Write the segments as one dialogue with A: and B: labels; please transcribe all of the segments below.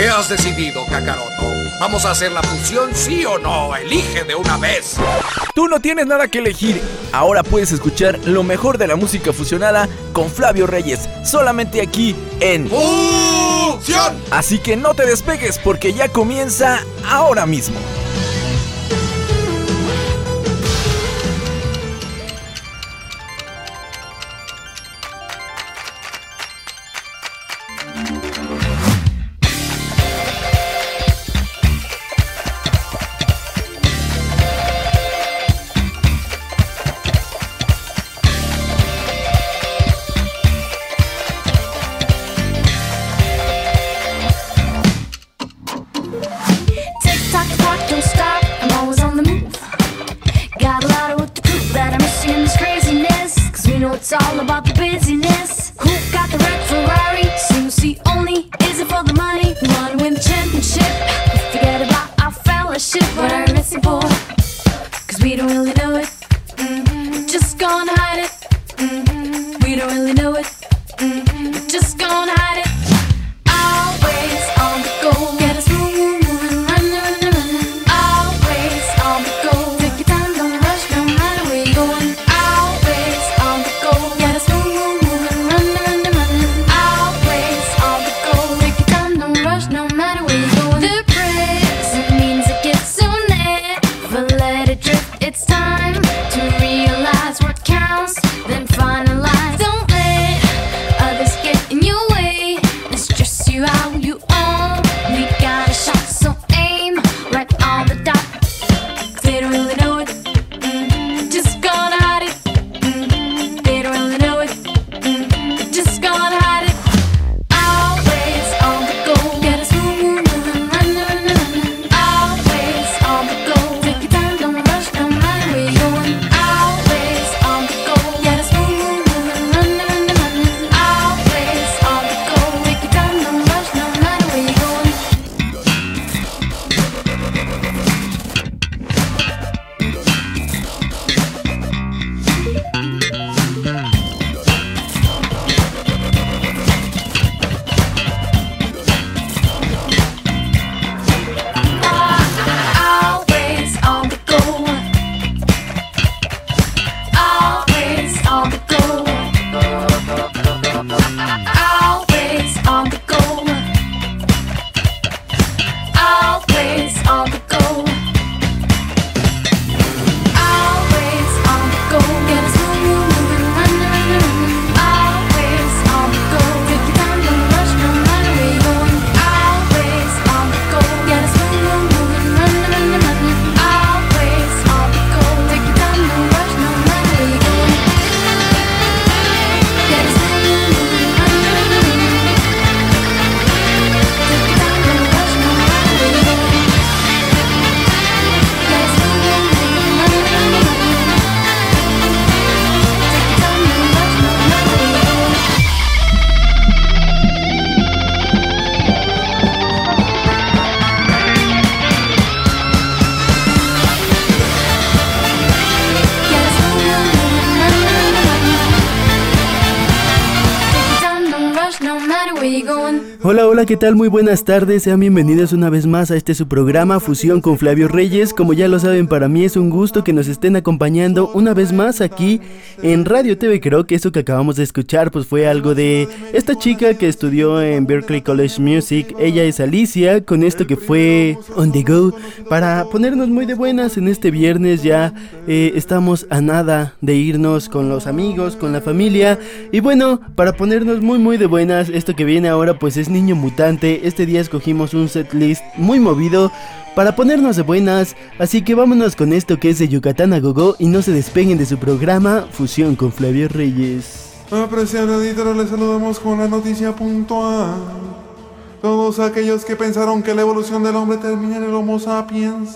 A: ¿Qué has decidido, Kakaroto? ¿Vamos a hacer la fusión, sí o no? Elige de una vez.
B: Tú no tienes nada que elegir. Ahora puedes escuchar lo mejor de la música fusionada con Flavio Reyes, solamente aquí en
A: ¡Fusión!
B: Así que no te despegues porque ya comienza ahora mismo.
C: It's all about the busyness. Who got the red Ferrari? Susie only is it for the money? We wanna win the championship. Forget about our fellowship. What are we missing for? Cause we don't really know it. We're just gonna hide it. We don't really know it. We're just gonna hide it. Always on the go. Get us moving, moving, running. Always on the go. Take your time, don't rush, no matter where you're going. Always on the go. Get us moving, moving, running. Always on the go. Take your time, don't rush, no matter where you're going. The present means it gets so never let it drift. It's time to realize what counts, then finalize. Don't let others get in your way and stress you out. You only got a shot, so aim right on the dot. 'Cause they don't really know it. Just gonna hide it. They don't really know it. Just gonna hide it. Always on the go. Get us moving, moving, running. Always on the go. Take your time, don't rush, no matter where you're going. Always on the go. Get us moving, moving, running. Always on the go. Take your time, don't rush, no matter where you're going. Always on the go. Always on the go. Always on the go. Always on the go. Always on the go. Get us moving, moving, running. Always on the go. Take your time, don't rush, no matter where you're going. Always on the go. Get us moving, moving, running. Always on the go. Take your time, don't rush, no matter where you're going. Get us moving, moving, running. Take your time, don't rush, no matter where you're going. Get us moving, moving, running. Take your time, don't rush, no matter where you're going. Get us moving, moving, running. Take your time, don't rush, no matter where you're going.
D: Hola, hola, ¿qué tal? Muy buenas tardes, sean bienvenidos una vez más a este su programa Fusión con Flavio Reyes. Como ya lo saben, para mí es un gusto que nos estén acompañando una vez más aquí en Radio TV. Creo que eso que acabamos de escuchar pues fue algo de esta chica que estudió en Berklee College Music. Ella es Alicia, con esto que fue On The Go, para ponernos muy de buenas en este viernes. Ya estamos a nada de irnos con los amigos, con la familia. Y bueno, para ponernos muy de buenas, esto que viene ahora pues es Niño Mutante. Este día escogimos un setlist muy movido para ponernos de buenas, así que vámonos con esto que es de Yucatán a Gogo y no se despeguen de su programa Fusión con Flavio Reyes.
E: Apreciado editor, les saludamos con la noticia puntual. Todos aquellos que pensaron que la evolución del hombre termina en el Homo sapiens,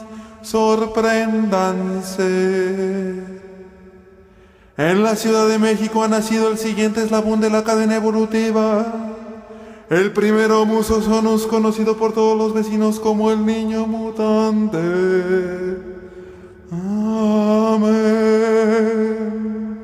E: sorpréndanse. En la Ciudad de México ha nacido el siguiente eslabón de la cadena evolutiva. El primer Homus Sonus, conocido por todos los vecinos como el Niño Mutante. Amén.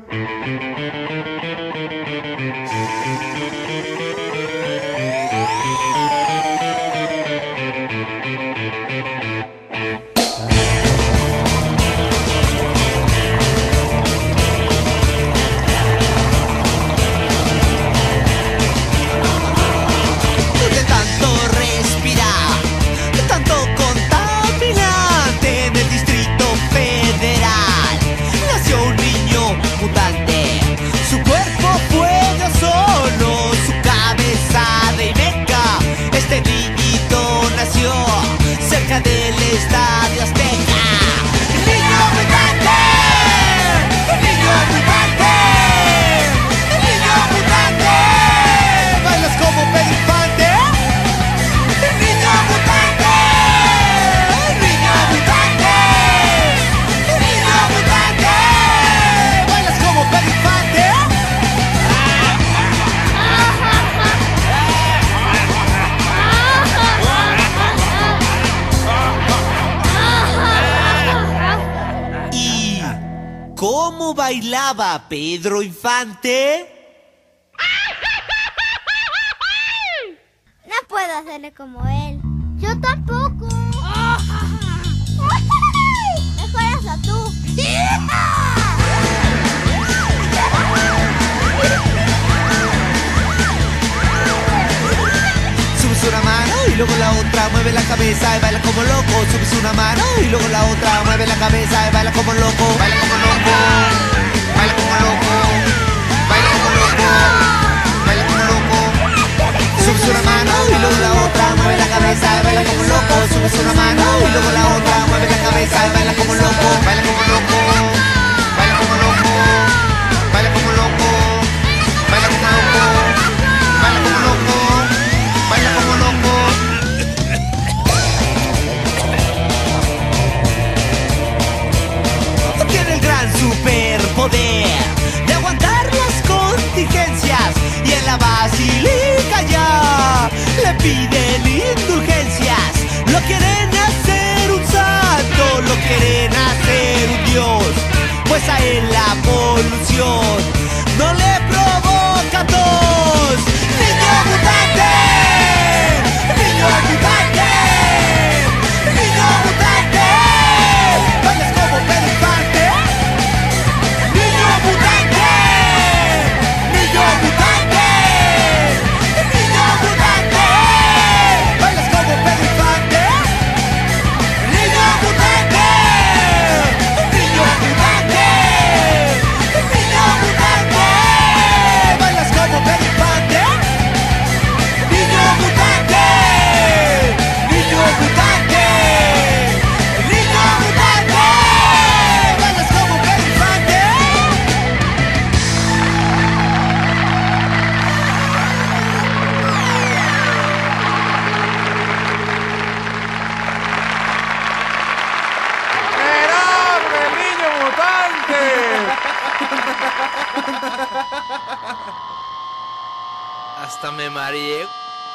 F: bailaba Pedro Infante?
G: No puedo hacerle como él. Yo tampoco. Mejor hazlo tú.
F: Subes una mano y luego la otra, mueve la cabeza y baila como loco. Subes una mano y luego la otra, mueve la cabeza y baila como loco. Baila como loco, baila como loco, baila como loco, baila como loco. Subes una mano y luego la otra, mueve la cabeza y baila como loco. Subes una mano y luego la otra, mueve la cabeza y baila como loco. Baila como loco, baila como loco, baila como loco, baila como loco, baila como loco, baila como loco. Tiene el gran superpoder de aguantar las contingencias y en la basílica ya le piden indulgencias. Lo quieren hacer un santo, lo quieren hacer un dios, pues a él la polución no le provoca tos. Niño mutante, niño mutante, niño mutante, bailas como Pedro Infante. Niño mutante, niño mutante, niño mutante, bailas como Pedro Infante. Niño mutante, niño mutante, niño mutante, bailas como Pedro Infante. Niño mutante, niño mutante, niño mutante, bailas como Pedro Infante.
E: ¡Enorme el niño mutante!
B: Hasta me mareé.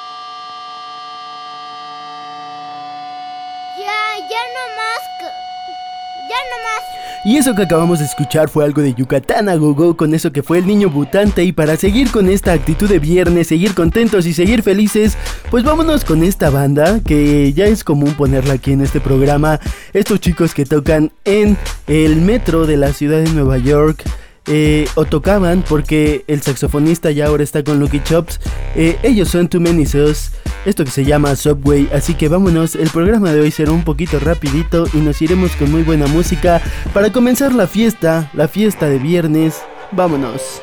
G: Ya no más. Ya no más.
D: Y eso que acabamos de escuchar fue algo de Yucatán a Gogo, con eso que fue el niño mutante. Y para seguir con esta actitud de viernes, seguir contentos y seguir felices, pues vámonos con esta banda que ya es común ponerla aquí en este programa. Estos chicos que tocan en el metro de la ciudad de Nueva York. O tocaban, porque el saxofonista ya ahora está con Lucky Chops. Ellos son Too Many Sauce, esto que se llama Subway. Así que vámonos, el programa de hoy será un poquito rapidito y nos iremos con muy buena música para comenzar la fiesta de viernes. Vámonos.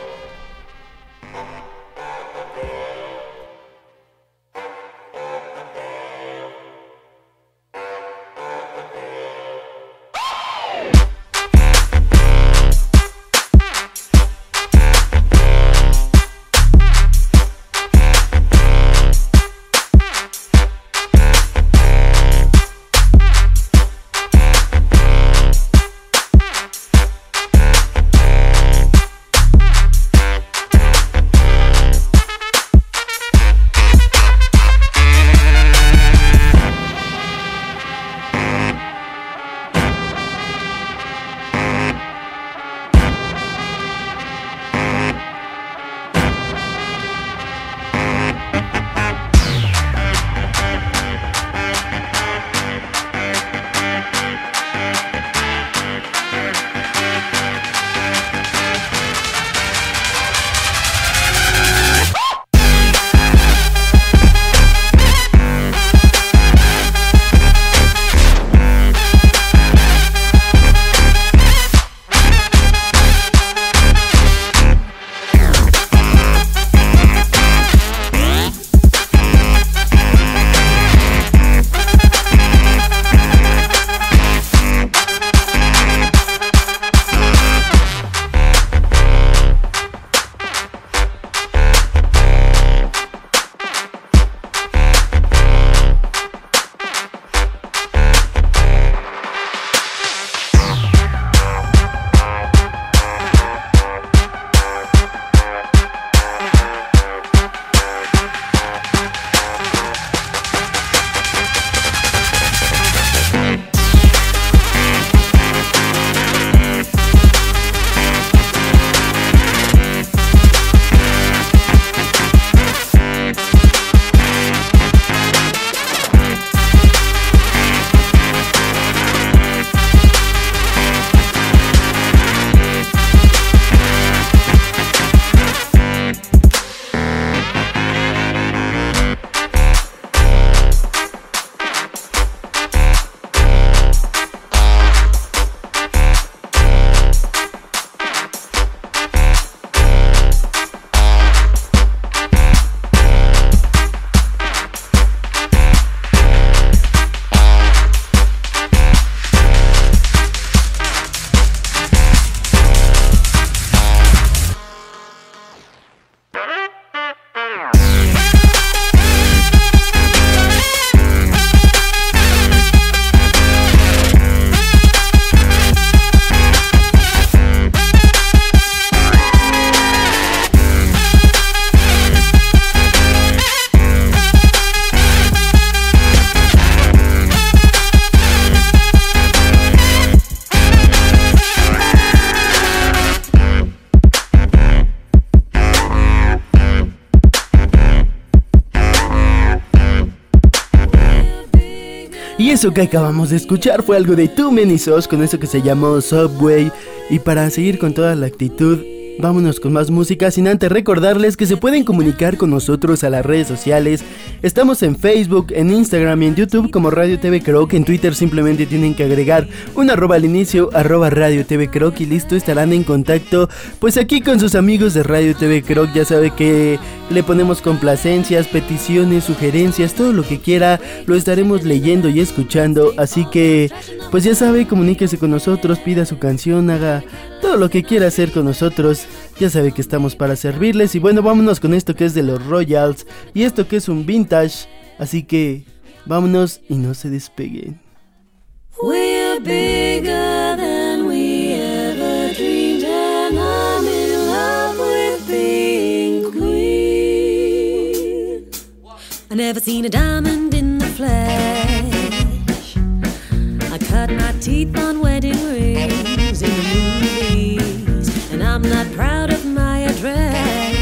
D: Y eso que acabamos de escuchar fue algo de Too Many Sauce con eso que se llamó Subway. Y para seguir con toda la actitud, vámonos con más música, sin antes recordarles que se pueden comunicar con nosotros a las redes sociales. Estamos en Facebook, en Instagram y en YouTube como Radio TV Croc. En Twitter simplemente tienen que agregar un arroba al inicio, arroba Radio TV Croc, y listo, estarán en contacto pues aquí con sus amigos de Radio TV Croc. Ya sabe que le ponemos complacencias, peticiones, sugerencias, todo lo que quiera lo estaremos leyendo y escuchando. Así que pues ya sabe, comuníquese con nosotros, pida su canción, haga todo lo que quiera hacer con nosotros. Ya sabe que estamos para servirles. Y bueno, vámonos con esto que es de los Royals y esto que es un vintage. Así que vámonos y no se despeguen.
C: We're bigger than we ever dreamed, and I'm in love with being queen. I never seen a diamond in the flesh. I cut my teeth on wedding rings in the movies, and I'm not proud of my address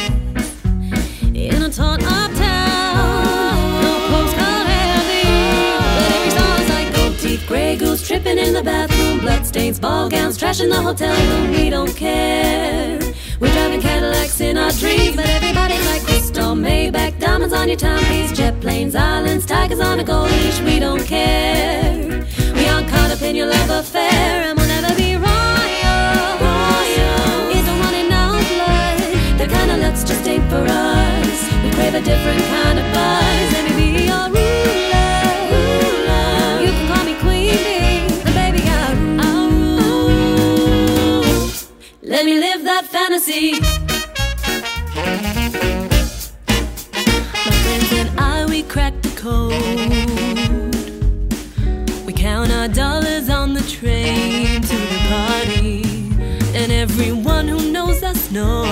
C: in a torn up town. No postcard handy, but every song's like gold teeth, Grey Goose tripping in the bathroom, bloodstains, ball gowns, trash in the hotel room. We don't care. We're driving Cadillacs in our dreams, but everybody's like crystal, Maybach, diamonds on your timepiece, jet planes, islands, tigers on a gold leash. We don't care. We aren't caught up in your love affair, and we'll never be royal. Royal. It don't run in our blood. That kind of looks just ain't for us. We crave a different kind of buzz. Let me be your ruler. Ruler. You can call me Queen Bee, and baby I'm let me live that fantasy. My friends and I, we cracked the code. We count our dollars on the train to the party, and everyone who knows us knows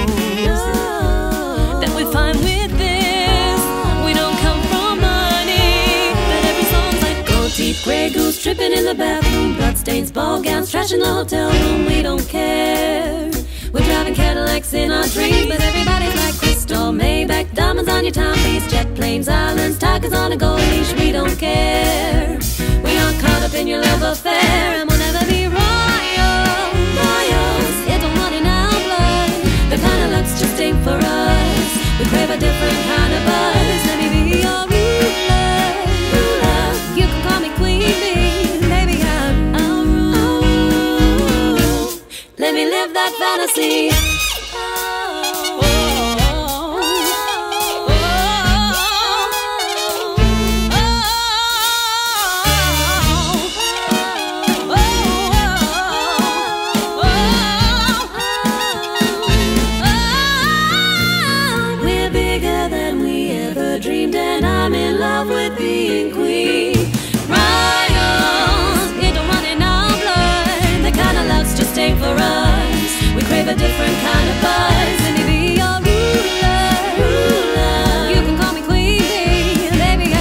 C: that we're fine with this. We don't come from money, but every song's like gold teeth, Grey Goose tripping in the bathroom, bloodstains, ball gowns, trash in the hotel room. We don't care. We're driving Cadillacs in our dreams, but everybody's like crystal, Maybach, diamonds on your timepiece, jet planes, islands, tigers on a gold leash. We don't care. We aren't caught up in your love affair, and we'll never be royal. Royals, it don't run in our blood. The kind of luck's just ain't for us. We crave a different kind of buzz. Let me be your ruler. Ruler. You can call me Queen Bee, baby I'm let me live that fantasy. We're bigger than we ever dreamed, and I'm in love with being queen. Royals, it don't run in our blood. The kind of love's just ain't for us. We crave a different kind of buzz. Let me be your ruler. Ruler. You can call me Queen Bee, baby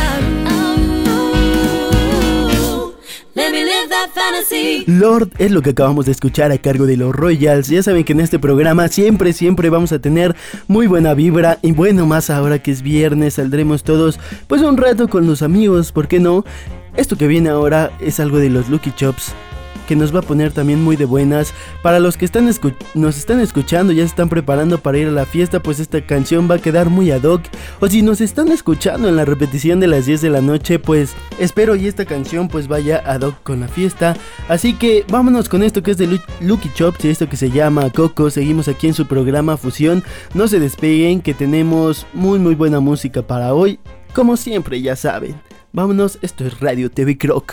C: let me live that fantasy.
D: Lord es lo que acabamos de escuchar a cargo de los Royals. Ya saben que en este programa siempre vamos a tener muy buena vibra. Y bueno, más ahora que es viernes, saldremos todos pues un rato con los amigos, ¿por qué no? Esto que viene ahora es algo de los Lucky Chops, que nos va a poner también muy de buenas. Para los que nos están escuchando, ya se están preparando para ir a la fiesta, pues esta canción va a quedar muy ad hoc. O si nos están escuchando en la repetición de las 10 de la noche, pues espero y esta canción pues vaya ad hoc con la fiesta. Así que vámonos con esto que es de Lucky Chops y esto que se llama Coco. Seguimos aquí en su programa Fusión. No se despeguen, que tenemos muy buena música para hoy. Como siempre, ya saben. Vámonos, esto es Radio TV Croc.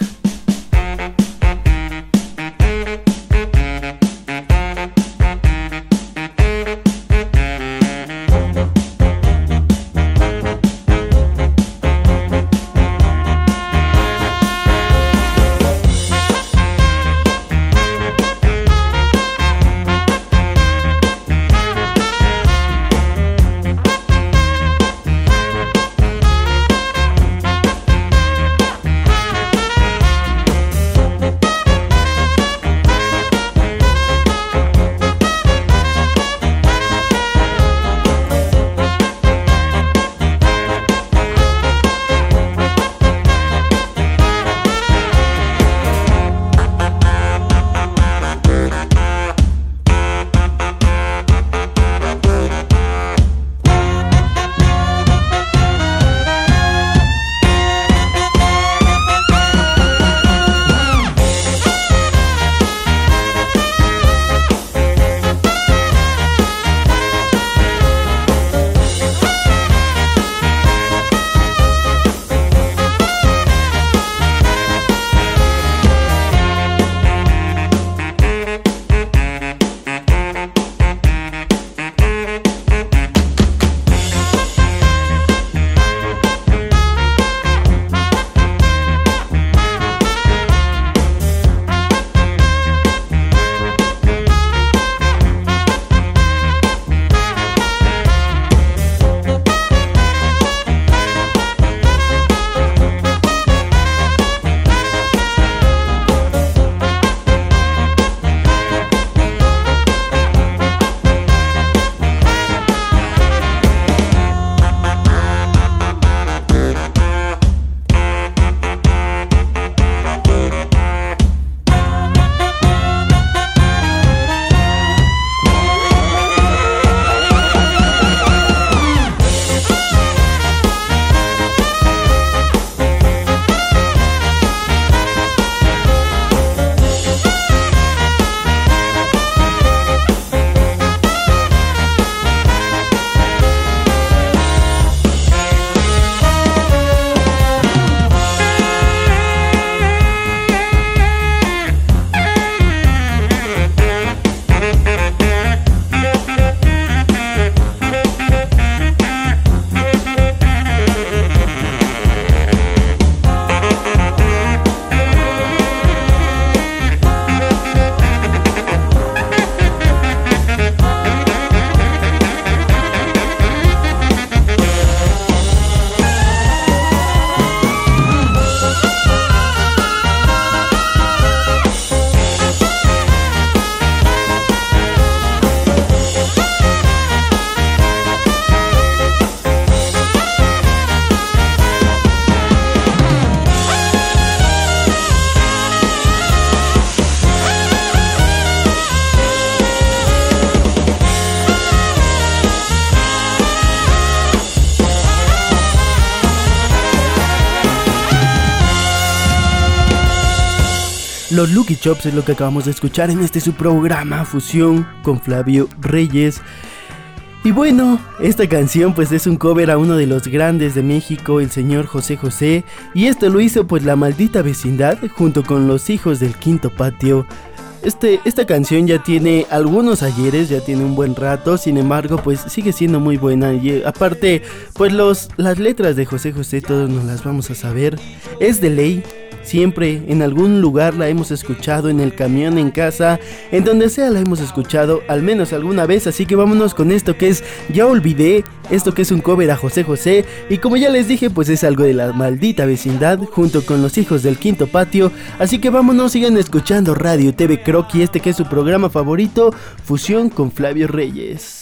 D: Los Lucky Chops es lo que acabamos de escuchar en este su programa Fusión con Flavio Reyes. Y bueno, esta canción pues es un cover a uno de los grandes de México, el señor José José. Y esto lo hizo pues La Maldita Vecindad junto con Los Hijos del Quinto Patio. Esta canción ya tiene algunos ayeres, ya tiene un buen rato, sin embargo pues sigue siendo muy buena. Y aparte pues las letras de José José todos nos las vamos a saber, es de ley. Siempre en algún lugar la hemos escuchado, en el camión, en casa, en donde sea la hemos escuchado al menos alguna vez. Así que vámonos con esto que es Ya Olvidé, esto que es un cover a José José. Y como ya les dije, pues es algo de La Maldita Vecindad junto con Los Hijos del Quinto Patio. Así que vámonos, sigan escuchando Radio TV Croc y este que es su programa favorito, Fusión con Flavio Reyes.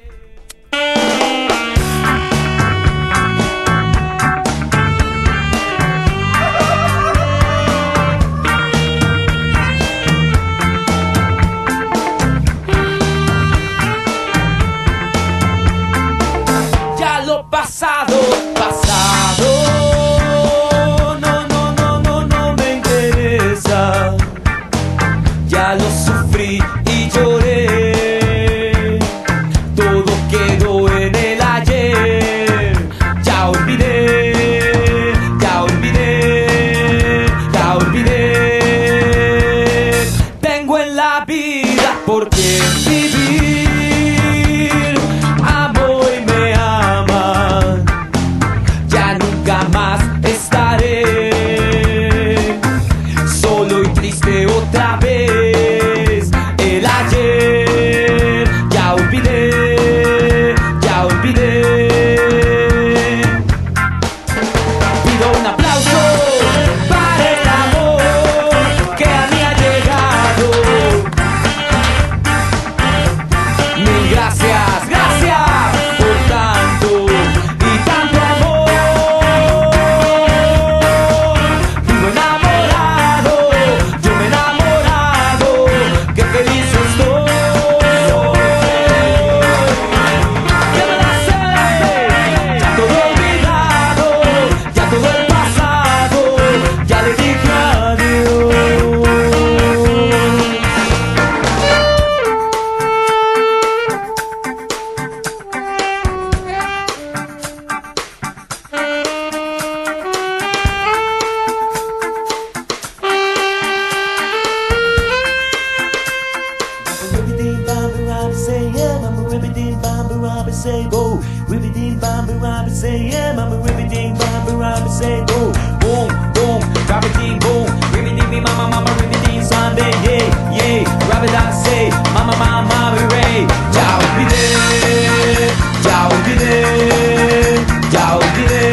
H: Pasado, no me interesa. Ya lo sufrí y lloré. Todo quedó en el ayer. Ya olvidé. Tengo en la vida por qué vivir. Amo y me aman. Ya nunca más estaré solo y triste otra vez. El ayer ya olvidé. Pido un aplauso para el amor que a mí ha llegado. Mil gracias por tanto y tanto amor. Vivo enamorado, yo me he enamorado, qué feliz estoy. Ya me la sé, ya todo olvidado, ya todo el pasado, ya le dije adiós. Ya olvidé.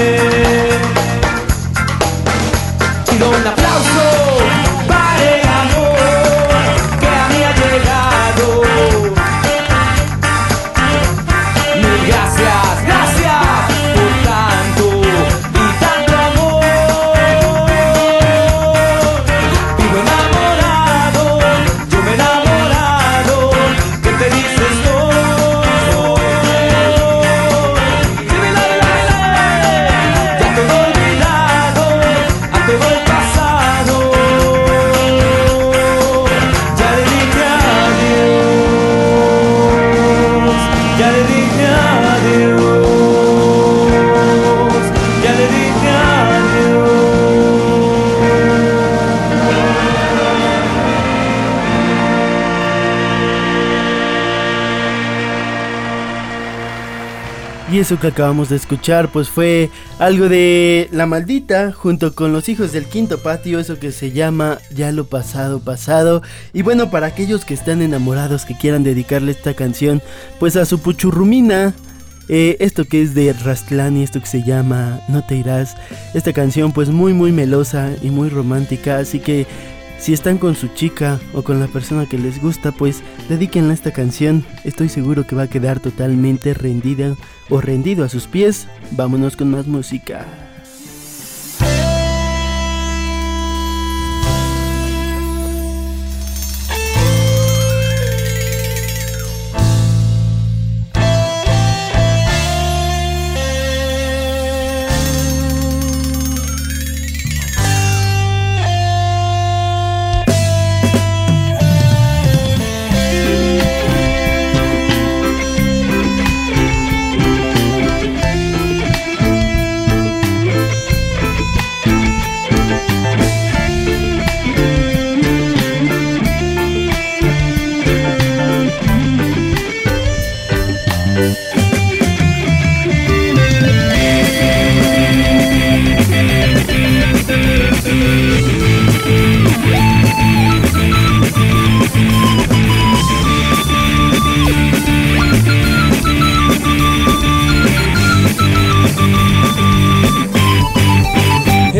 H: Pido un aplauso para el amor que a mí ha llegado. Mil gracias por tanto y tanto amor. Vivo enamorado, yo me he enamorado, qué feliz estoy. Ya todo olvidado, todo el pasado, ya le dije adiós, ya le dije adiós, ya le dije adiós.
D: Y eso que acabamos de escuchar pues fue algo de La Maldita junto con Los Hijos del Quinto Patio, eso que se llama Ya lo pasado, pasado. Y bueno, para aquellos que están enamorados, que quieran dedicarle esta canción pues a su puchurrumina, esto que es de Rastlani, esto que se llama No te irás. Esta canción pues muy melosa y muy romántica, así que si están con su chica o con la persona que les gusta, pues dedíquenle esta canción. Estoy seguro que va a quedar totalmente rendida o rendido a sus pies. Vámonos con más música.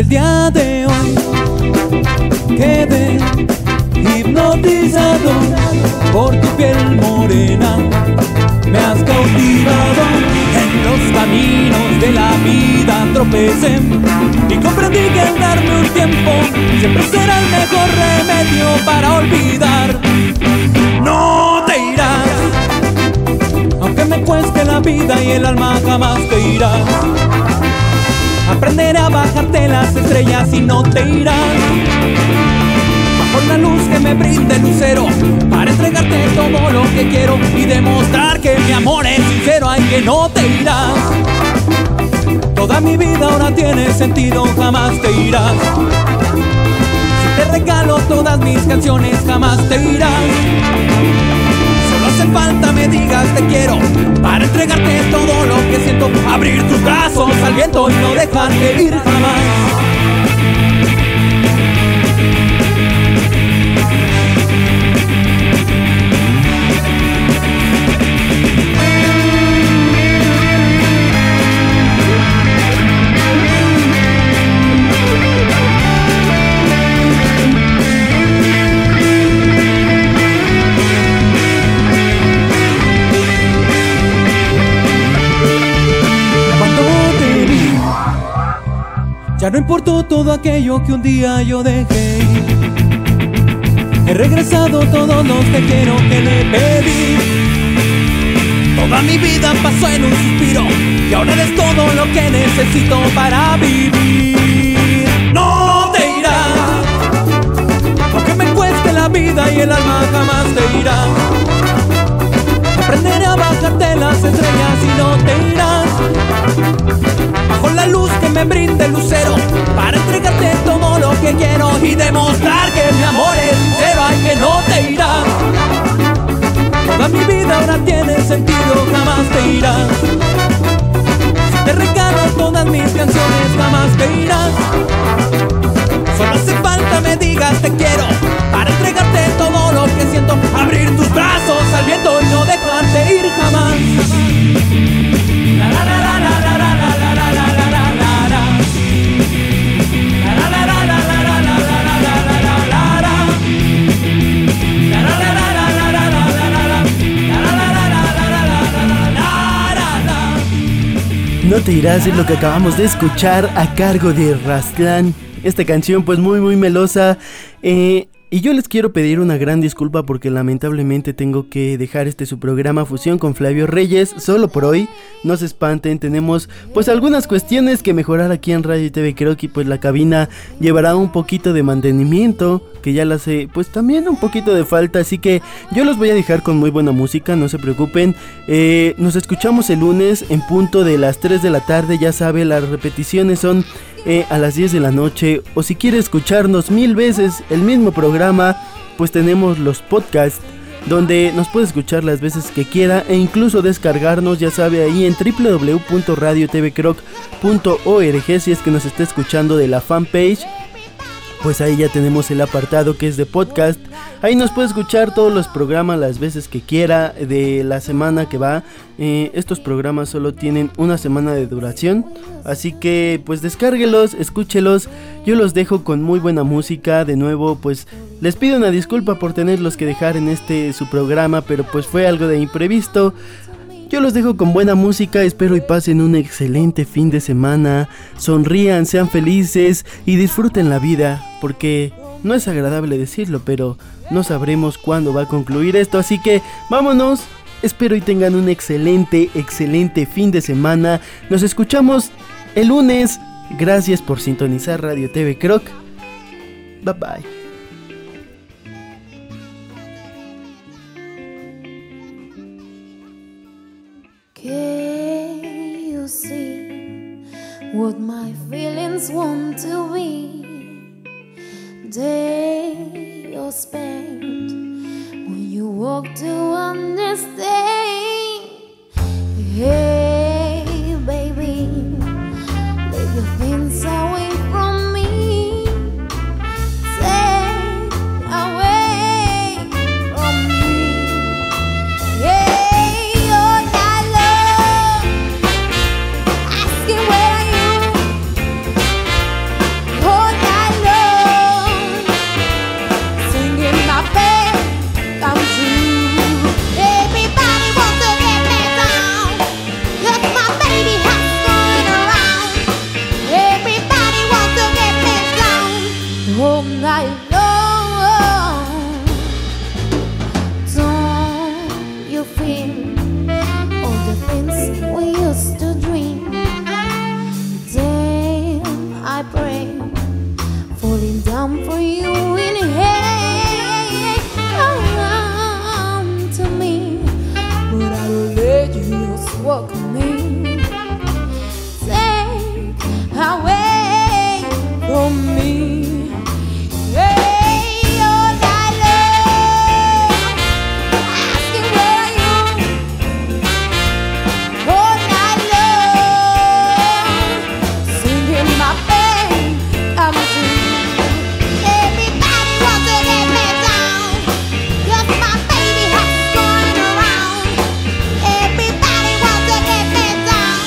H: el día de hoy quedé hipnotizado por tu piel morena. Me has cautivado, en los caminos de la vida tropecé y comprendí que al darme un tiempo siempre será el mejor remedio para olvidar. No te irás, aunque me cueste la vida y el alma, jamás te irás. Aprenderé a bajarte las estrellas y no te irás. Bajo la luz que me brinde el lucero, para entregarte todo lo que quiero y demostrar que mi amor es sincero. Ay, que no te irás. Toda mi vida ahora tiene sentido, jamás te irás. Si te regalo todas mis canciones, jamás te irás. Solo hace falta me digas te quiero, para entregarte todo lo que siento. Abrir tus brazos al viento y no dejarte ir jamás. Ya no importó todo aquello que un día yo dejé ir. He regresado todos los te quiero que le pedí. Toda mi vida pasó en un suspiro y ahora eres todo lo que necesito para vivir. No te irás, aunque me cueste la vida y el alma, jamás te irás. Aprenderé a bajarte las estrellas y no te irás. Bajo la luz que me brinde el lucero, para entregarte todo lo que quiero y demostrar que mi amor es sincero. Ay, que no te irás. Toda mi vida ahora tiene sentido, jamás te irás. Si te regalo todas mis canciones, jamás te irás. Solo hace falta me digas te quiero, para entregarte todo lo que siento. Abrir tus brazos al viento y no dejarte ir jamás. La la la la la la la la la la la la la la. La la la la la la la la la la la la la la la. La la la la la la la la la la la. La la la la la la la la la la.
D: No te irás es lo que acabamos de escuchar a cargo de Raztlán. Esta canción pues muy melosa. Y yo les quiero pedir una gran disculpa porque lamentablemente tengo que dejar su programa Fusión con Flavio Reyes solo por hoy. No se espanten, tenemos pues algunas cuestiones que mejorar aquí en Radio TV Croc y pues la cabina llevará un poquito de mantenimiento que ya la hace pues también un poquito de falta, así que yo los voy a dejar con muy buena música, no se preocupen. Nos escuchamos el lunes en punto de las 3 de la tarde, ya sabe, las repeticiones son a las 10 de la noche, o si quiere escucharnos 1000 veces el mismo programa, pues tenemos los podcasts donde nos puede escuchar las veces que quiera e incluso descargarnos, ya sabe, ahí en www.radiotvcroc.org. si es que nos está escuchando de la fanpage, pues ahí ya tenemos el apartado que es de podcast. Ahí nos puede escuchar todos los programas las veces que quiera de la semana que va. Estos programas solo tienen una semana de duración, así que pues descárguelos, escúchelos. Yo los dejo con muy buena música. De nuevo pues les pido una disculpa por tenerlos que dejar en su programa, pero pues fue algo de imprevisto. Yo los dejo con buena música, espero y pasen un excelente fin de semana. Sonrían, sean felices y disfruten la vida, porque no es agradable decirlo, pero no sabremos cuándo va a concluir esto, así que vámonos. Espero y tengan un excelente fin de semana. Nos escuchamos el lunes. Gracias por sintonizar Radio TV Croc. Bye bye.
C: Can you see what my feelings want to be? Day or spent when you walk to understand. Hey baby, leave your things away from me. Stay away from me. Yeah. I'm for you and hey, come to me, but I will let you just welcome me. Take away from me. Hey, all night long, asking where you. All night long, singing my pain, I'm through. Everybody wants to get me down, 'cause my baby has gone around. Everybody wants to get me down.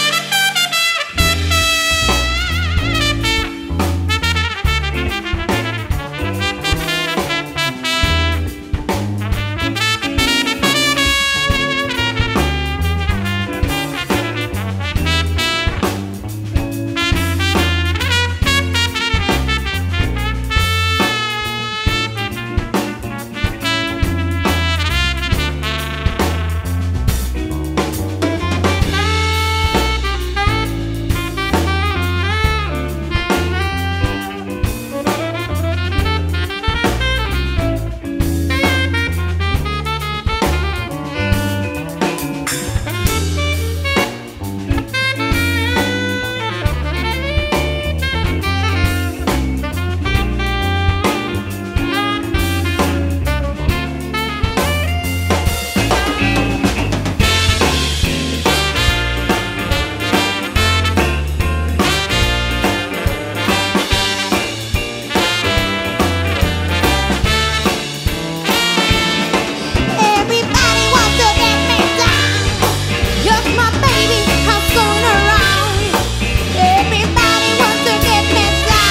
C: Everybody wants to get me down, 'cause my baby has gone around. Everybody wants to get me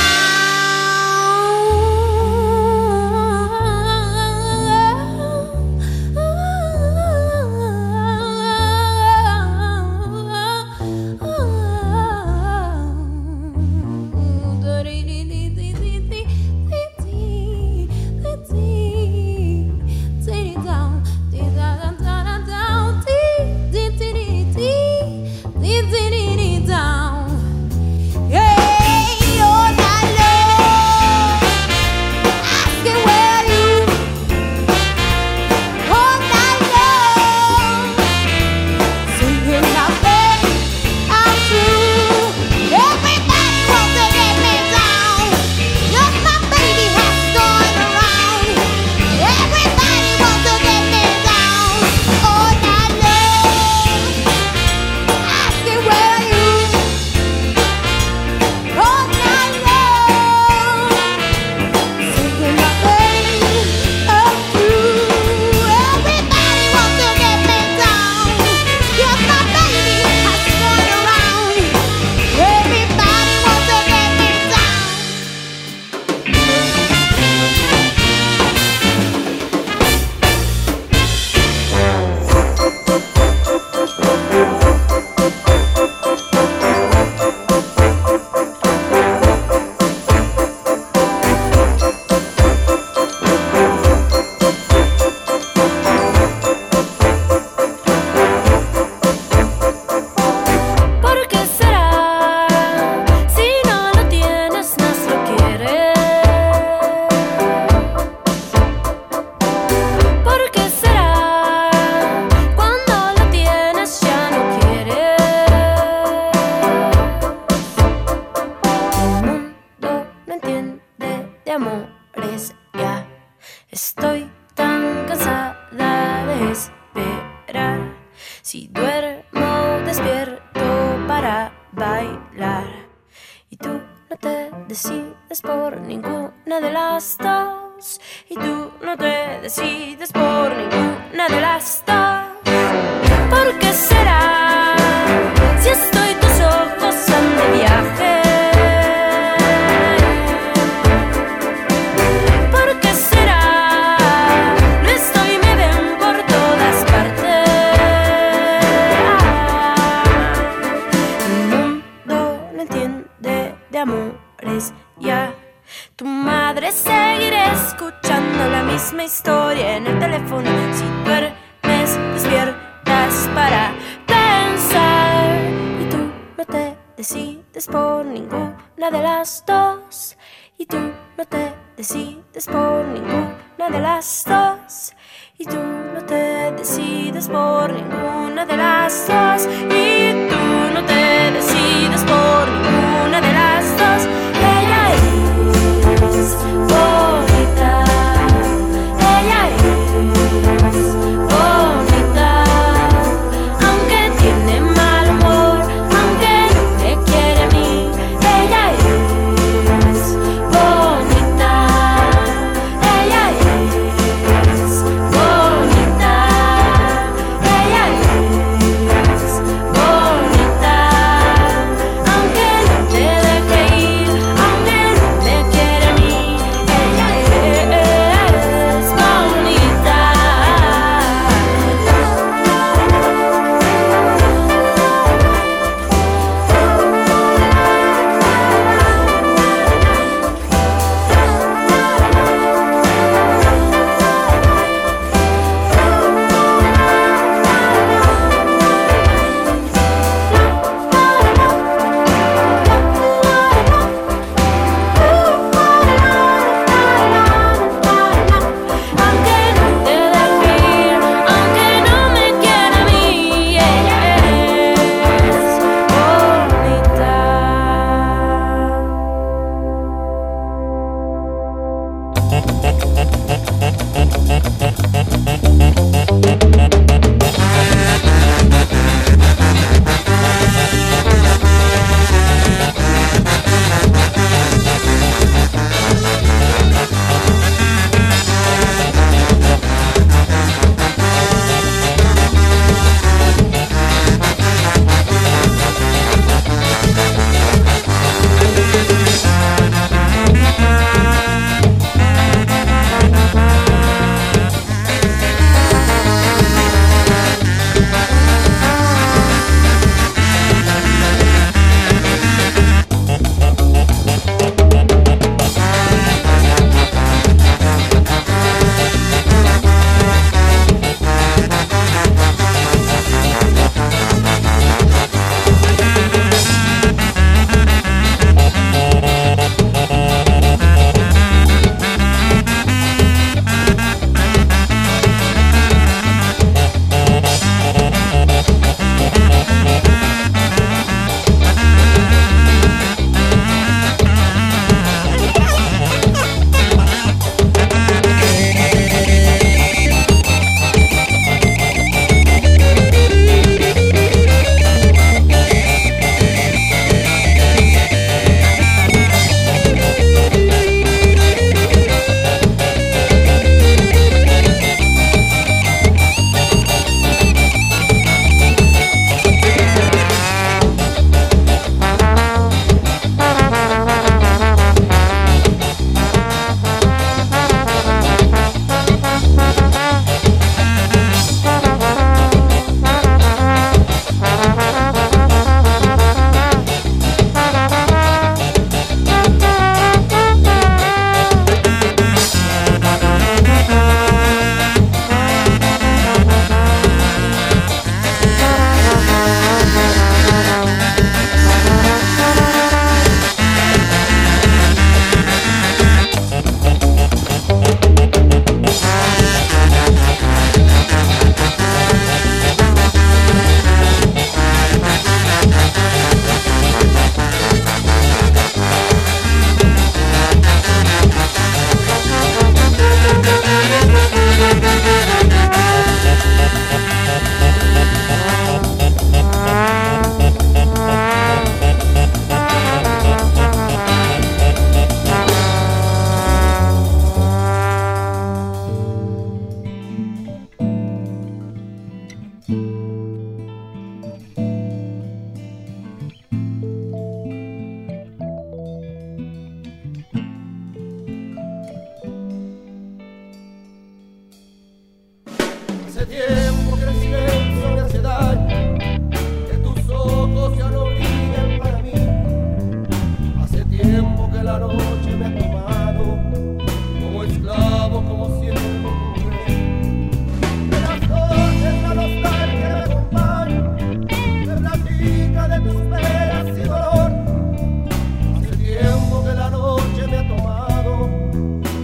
C: down. Hey, all night long, asking where you. All night long, singing my pain, I'm through. Everybody wants to get me down, 'cause my baby has gone around. Everybody wants to get me down. All night long, asking where you. All night long, singing my pain, I'm through. Everybody wants to get me down, 'cause my baby has gone around. Everybody wants to get me down. ¿Por qué será? Si no lo tienes, no lo quieres. ¿Por qué será? Cuando lo tienes ya no quieres. El mundo no entiende de amores ya. Estoy tan cansada de esperar. Si duermo despierto para bailar y tú no te decides por ninguna de las dos, y tú no te decides por ninguna de las dos. ¿Por qué será? Si estoy tus ojos van de viaje. ¿Por qué será? No estoy, me ven por todas partes. El mundo no entiende de amores ya. Tu madre seguirá escuchando la misma historia en el teléfono. Si duermes, despiertas para pensar y tú no te decides por ninguna de las dos, y tú no te decides por ninguna de las dos. Y tú no te decides por ninguna de las dos. Y tú no te decides por ninguna de las dos. Ella es bonita. Ella es bonita. Aunque tiene mal humor, aunque no me quiere a mí. Ella es bonita. Ella es bonita. Ella es bonita. Aunque no te deje ir, aunque no me quiere a mí. Ella es bonita. Aunque no te deje ir, aunque no me quiera a mí, ella es bonita.
I: Hace tiempo que el silencio me hace daño, que tus ojos ya no brillan para mí. Hace tiempo que la noche me ha tomado, como esclavo, como siervo, como rey. De las noches la nostalgia me acompaña, me platica de tus penas y dolor. Hace tiempo que la noche me ha tomado,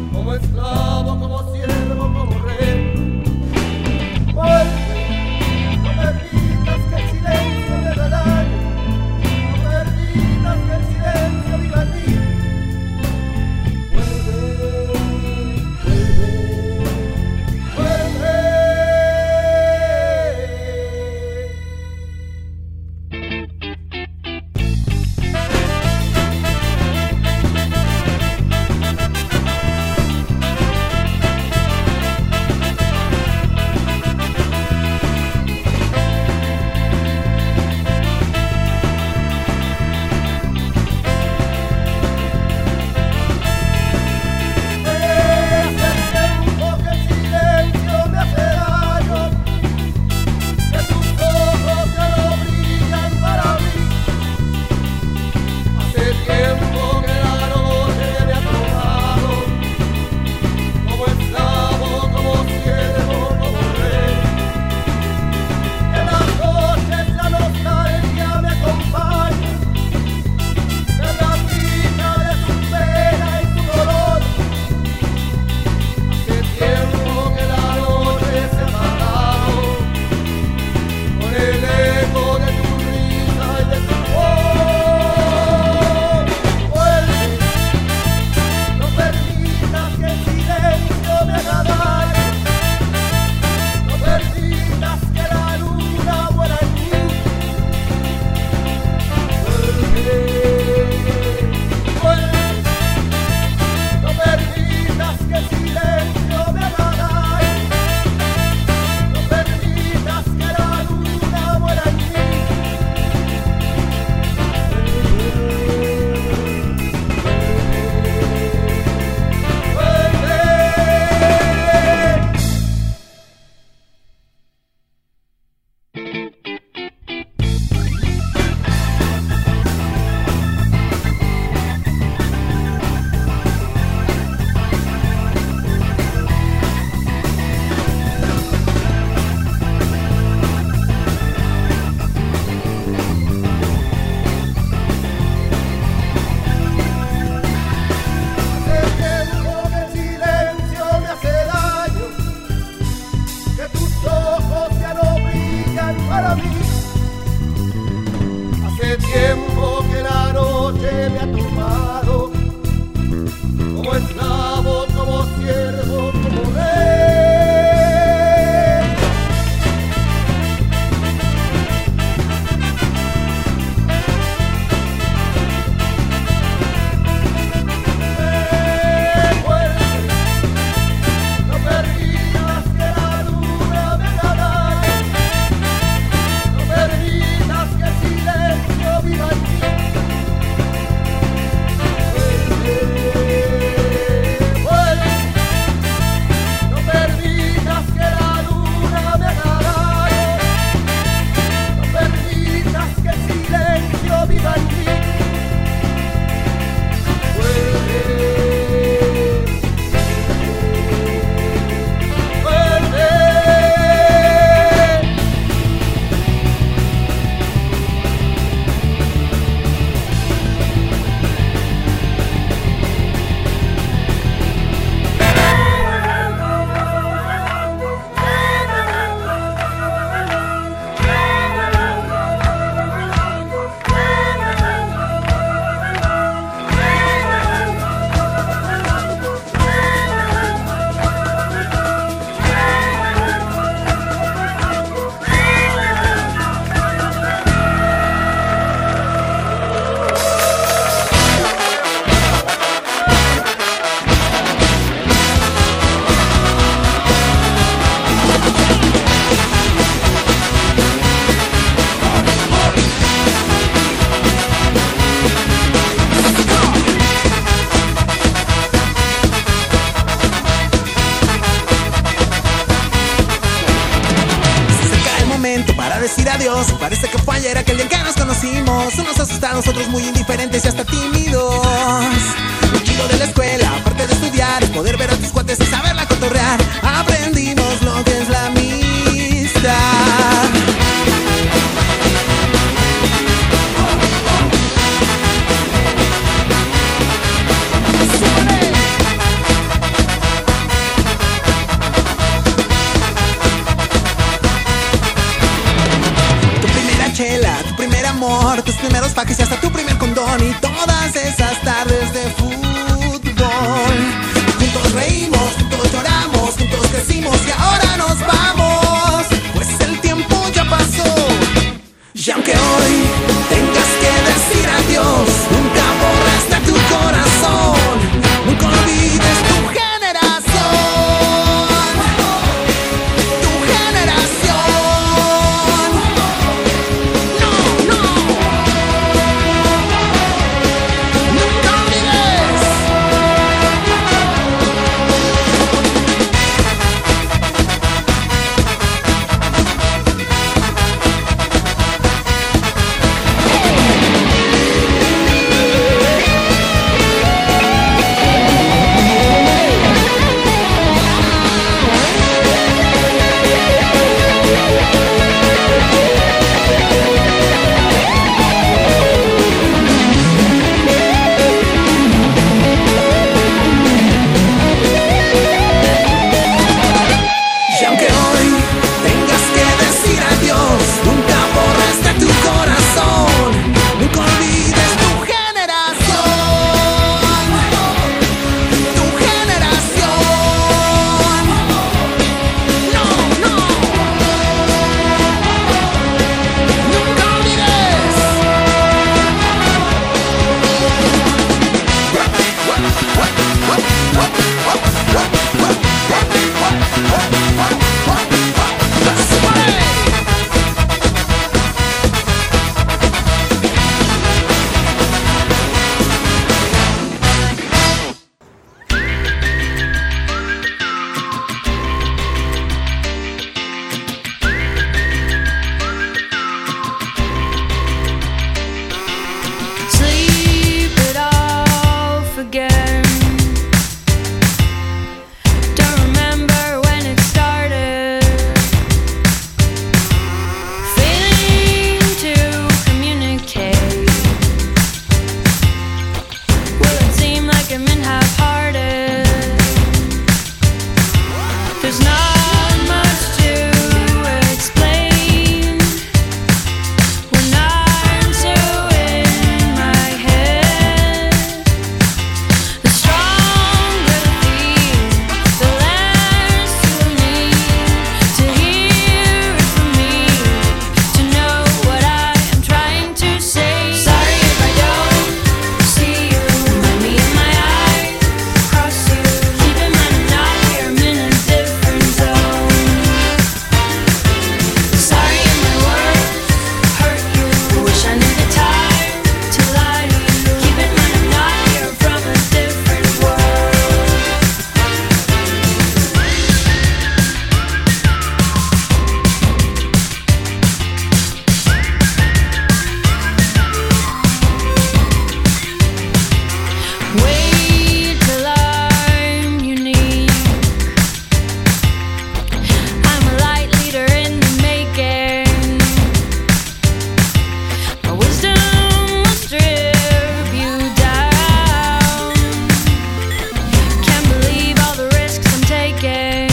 I: me ha tomado, como esclavo, como siervo, como rey.
F: Parece que fue ayer aquel día en que nos conocimos. Unos asustados, otros muy indiferentes y hasta tímidos. Lo chido de la escuela, aparte de estudiar, es poder ver a tus cuates y saberla cotorrear. Aprendimos lo que es la amistad. Tu primer amor, tus primeros fajes y hasta tu primer condón. Y todas esas tardes de fútbol. Juntos reímos, juntos lloramos, juntos crecimos y ahora nos vamos. Pues el tiempo ya pasó. Y aunque hoy tengas que decir adiós, nunca borres de tu corazón, nunca olvides tu generación. Tu generación.
C: We're not into in my head. Wait till I'm unique. I'm a light leader in the making. My wisdom will strip you down. Can't believe all the risks I'm taking.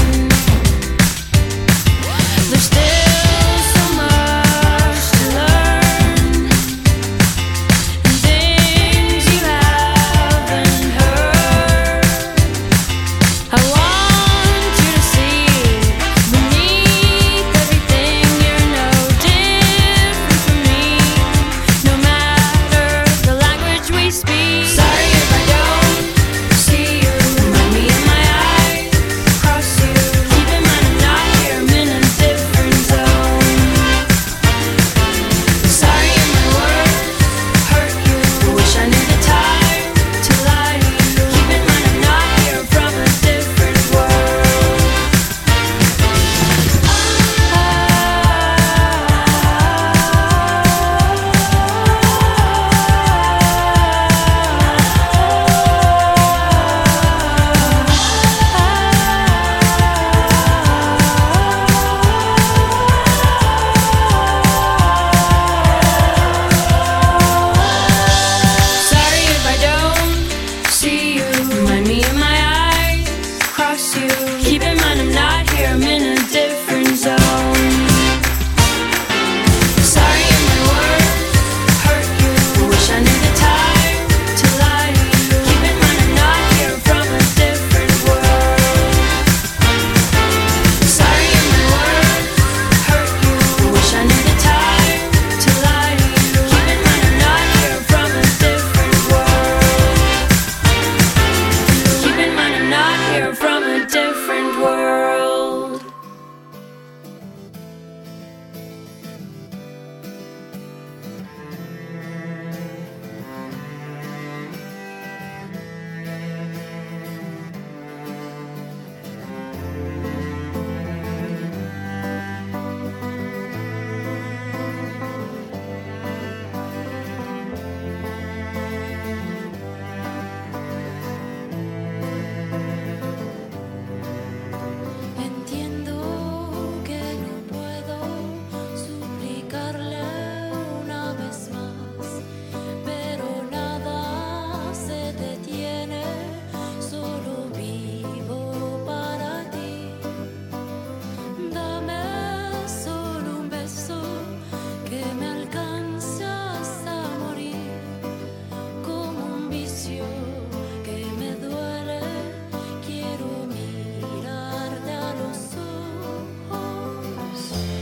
C: There's still so much to learn, and things you haven't heard. I want you to see beneath everything you're no different from me, no matter the language we speak. Sorry if I don't see you. Remind me in my eyes, cross you. Keep in mind I'm not here, I'm in a different zone. Sorry if my words hurt you. I wish I knew the time to lie to you. Keep in mind I'm not here, I'm from a different world. Sorry if I don't see you. Remind me in my eyes, cross you. Keep in mind I'm not here, I'm in a different zone. Sorry if my words hurt you. I wish I knew the time to lie to you. Keep in mind I'm not here, I'm from a different world. Sorry if my words hurt you. I wish I knew the time to lie to you. Keep in mind I'm not here, I'm from a different world. Keep in mind I'm not here, I'm from a different world. Entiendo que no puedo suplicarle una vez más, pero nada se detiene, solo vivo para ti. Dame solo un beso que me alcance hasta morir, como un vicio que me duele. Quiero mirarte a los ojos.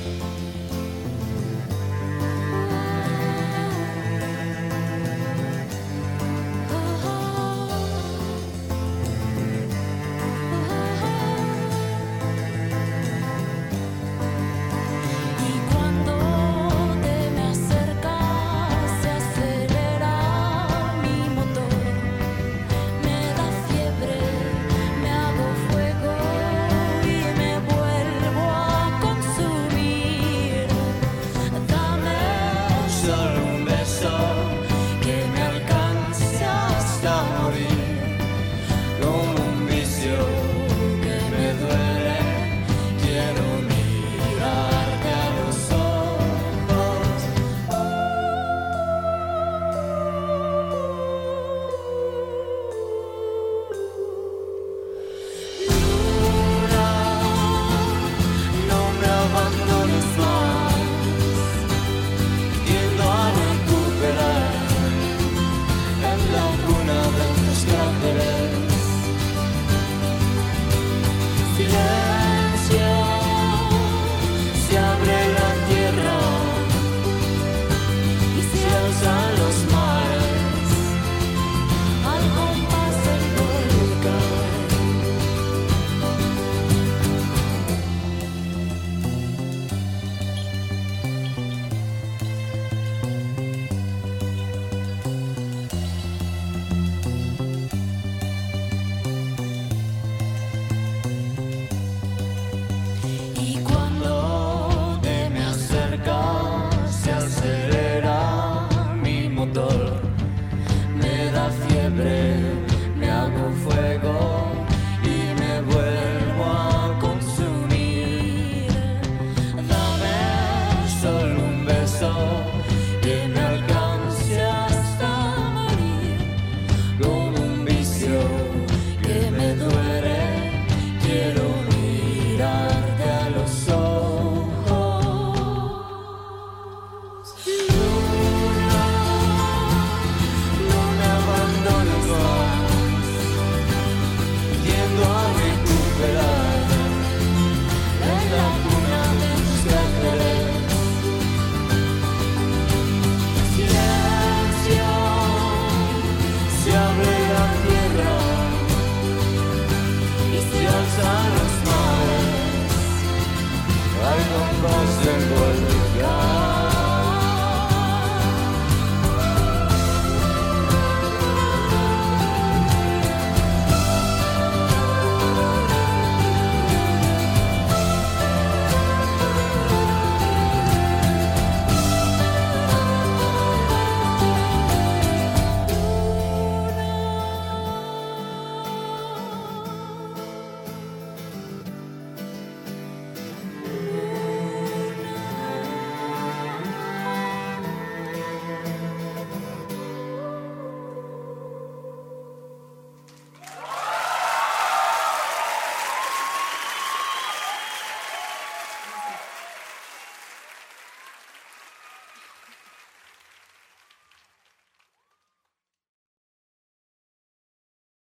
C: Y cuando te me acercas se acelera mi motor. Me da fiebre, me hago fuego y me vuelvo a consumir. Dame solo un beso que me alcance hasta morir.